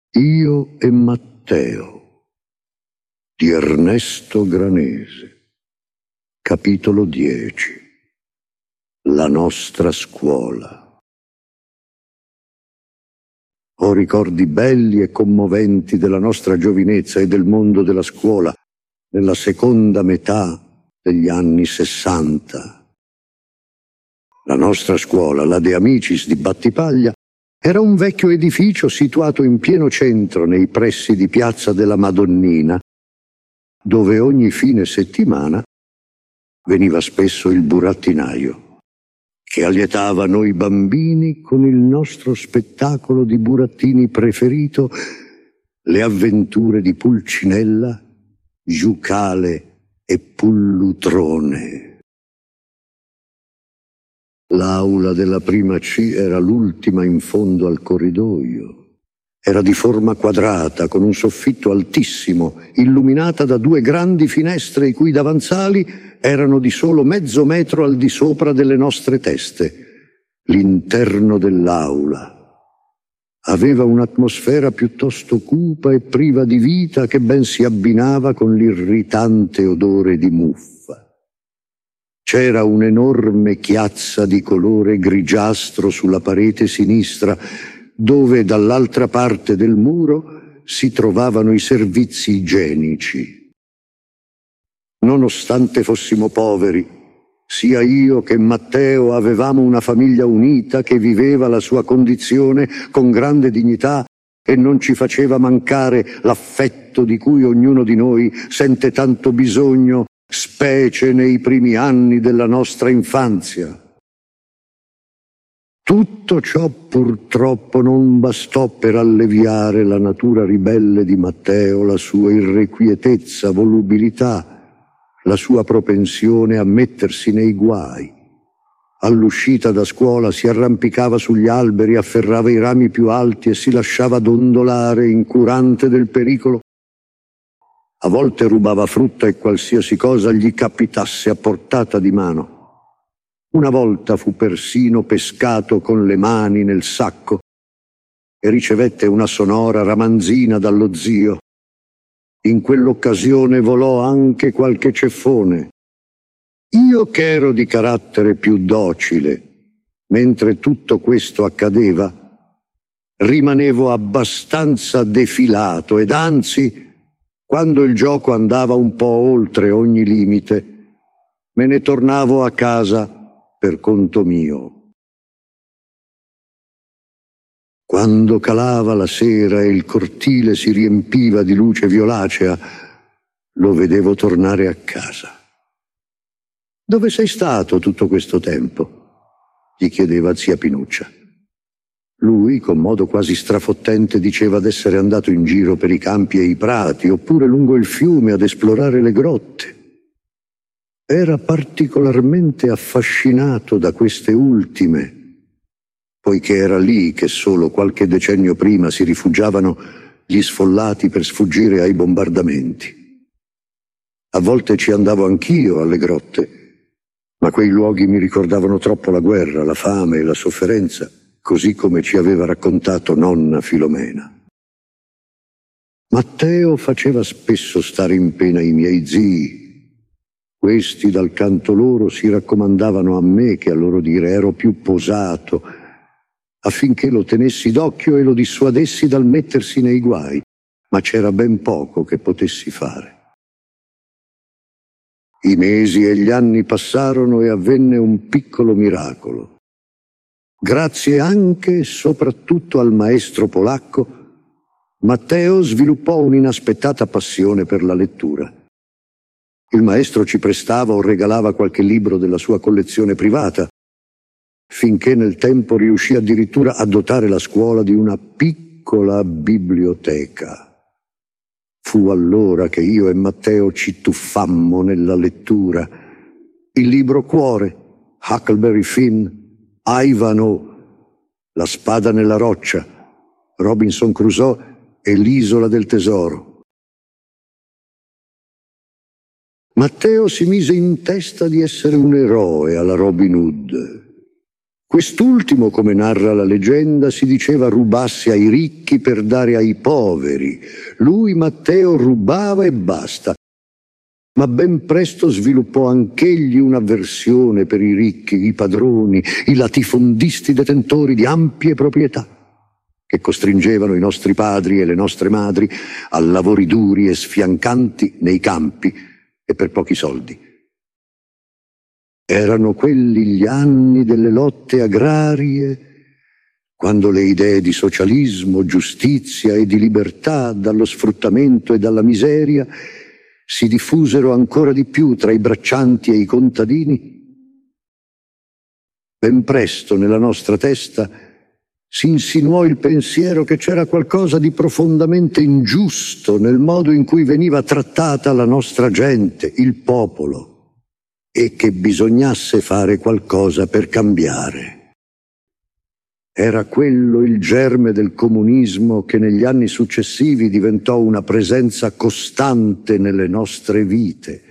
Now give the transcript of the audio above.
Io e Matteo di Ernesto Granese. Capitolo 10. La nostra scuola. Ho ricordi belli e commoventi della nostra giovinezza e del mondo della scuola nella seconda metà degli anni '60. La nostra scuola, la De Amicis di Battipaglia, era un vecchio edificio situato in pieno centro nei pressi di Piazza della Madonnina, dove ogni fine settimana veniva spesso il burattinaio, che allietava noi bambini con il nostro spettacolo di burattini preferito, le avventure di Pulcinella, Giucale e Pullutrone. L'aula della prima C era l'ultima in fondo al corridoio. Era di forma quadrata, con un soffitto altissimo, illuminata da due grandi finestre i cui davanzali erano di solo mezzo metro al di sopra delle nostre teste. L'interno dell'aula aveva un'atmosfera piuttosto cupa e priva di vita che ben si abbinava con l'irritante odore di muffa. C'era un'enorme chiazza di colore grigiastro sulla parete sinistra, dove dall'altra parte del muro si trovavano i servizi igienici. Nonostante fossimo poveri, sia io che Matteo avevamo una famiglia unita che viveva la sua condizione con grande dignità e non ci faceva mancare l'affetto di cui ognuno di noi sente tanto bisogno, specie nei primi anni della nostra infanzia. Tutto ciò purtroppo non bastò per alleviare la natura ribelle di Matteo, la sua irrequietezza, volubilità, la sua propensione a mettersi nei guai. All'uscita da scuola si arrampicava sugli alberi, afferrava i rami più alti e si lasciava dondolare, incurante del pericolo. A volte rubava frutta e qualsiasi cosa gli capitasse a portata di mano. Una volta fu persino pescato con le mani nel sacco e ricevette una sonora ramanzina dallo zio. In quell'occasione volò anche qualche ceffone. Io, che ero di carattere più docile, mentre tutto questo accadeva, rimanevo abbastanza defilato ed anzi, quando il gioco andava un po' oltre ogni limite, me ne tornavo a casa per conto mio. Quando calava la sera e il cortile si riempiva di luce violacea, lo vedevo tornare a casa. «Dove sei stato tutto questo tempo?» gli chiedeva zia Pinuccia. Lui, con modo quasi strafottente, diceva d'essere andato in giro per i campi e i prati, oppure lungo il fiume ad esplorare le grotte. Era particolarmente affascinato da queste ultime, poiché era lì che solo qualche decennio prima si rifugiavano gli sfollati per sfuggire ai bombardamenti. A volte ci andavo anch'io alle grotte, ma quei luoghi mi ricordavano troppo la guerra, la fame e la sofferenza, così come ci aveva raccontato nonna Filomena. Matteo faceva spesso stare in pena i miei zii. Questi, dal canto loro, si raccomandavano a me, che a loro dire ero più posato, affinché lo tenessi d'occhio e lo dissuadessi dal mettersi nei guai, ma c'era ben poco che potessi fare. I mesi e gli anni passarono e avvenne un piccolo miracolo. Grazie anche e soprattutto al maestro polacco, Matteo sviluppò un'inaspettata passione per la lettura. Il maestro ci prestava o regalava qualche libro della sua collezione privata, finché nel tempo riuscì addirittura a dotare la scuola di una piccola biblioteca. Fu allora che io e Matteo ci tuffammo nella lettura. Il libro cuore, Huckleberry Finn, Ivanhoe, La spada nella roccia, Robinson Crusoe e L'isola del tesoro. Matteo si mise in testa di essere un eroe alla Robin Hood. Quest'ultimo, come narra la leggenda, si diceva rubasse ai ricchi per dare ai poveri. Lui, Matteo, rubava e basta. Ma ben presto sviluppò anch'egli un'avversione per i ricchi, i padroni, i latifondisti detentori di ampie proprietà, che costringevano i nostri padri e le nostre madri a lavori duri e sfiancanti nei campi e per pochi soldi. Erano quelli gli anni delle lotte agrarie, quando le idee di socialismo, giustizia e di libertà dallo sfruttamento e dalla miseria si diffusero ancora di più tra i braccianti e i contadini. Ben presto nella nostra testa si insinuò il pensiero che c'era qualcosa di profondamente ingiusto nel modo in cui veniva trattata la nostra gente, il popolo, e che bisognasse fare qualcosa per cambiare. Era quello il germe del comunismo che negli anni successivi diventò una presenza costante nelle nostre vite,